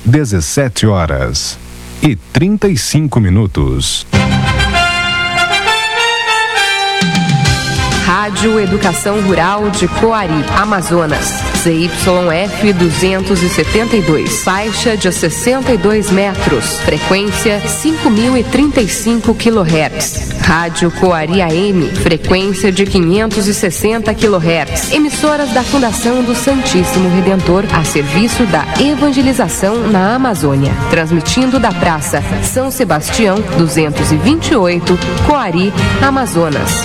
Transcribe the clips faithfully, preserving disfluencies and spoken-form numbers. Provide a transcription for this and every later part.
dezessete horas e trinta e cinco minutos. Rádio Educação Rural de Coari, Amazonas, Z Y F duzentos e setenta e dois, faixa de sessenta e dois metros, frequência cinco mil e trinta e cinco quilohertz. Rádio Coari A M, frequência de quinhentos e sessenta quilohertz. Emissoras da Fundação do Santíssimo Redentor a serviço da evangelização na Amazônia. Transmitindo da Praça São Sebastião duzentos e vinte e oito, Coari, Amazonas.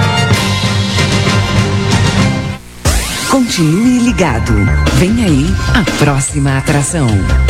Continue ligado. Vem aí a próxima atração.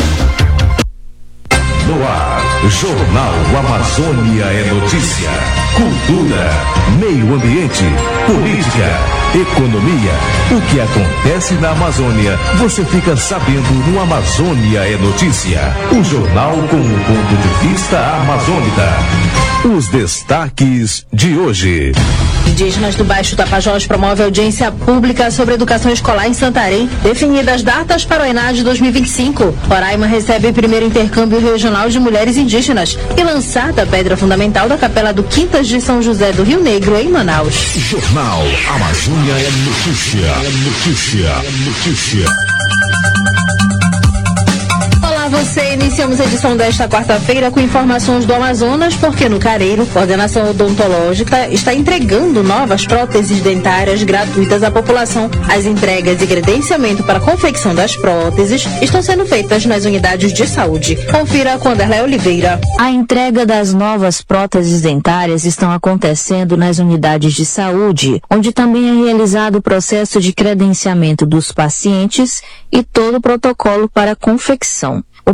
No ar, Jornal Amazônia é notícia. Cultura, meio ambiente, política, economia. O que acontece na Amazônia, você fica sabendo no Amazônia é Notícia. O jornal com o ponto de vista amazônica. Os destaques de hoje. Indígenas do Baixo Tapajós promove audiência pública sobre educação escolar em Santarém. Definidas datas para o ENAD dois mil e vinte e cinco. Roraima recebe o primeiro intercâmbio regional de mulheres indígenas. E lançada a pedra fundamental da Capela do Quintas de São José do Rio Negro, em Manaus. Jornal Amazônia é notícia. É notícia. É notícia. Você, iniciamos a edição desta quarta-feira com informações do Amazonas, porque no Careiro, Coordenação Odontológica está entregando novas próteses dentárias gratuitas à população. As entregas e credenciamento para a confecção das próteses estão sendo feitas nas unidades de saúde. Confira com Anderlé Oliveira. A entrega das novas próteses dentárias estão acontecendo nas unidades de saúde, onde também é realizado o processo de credenciamento dos pacientes e todo o protocolo para a confecção.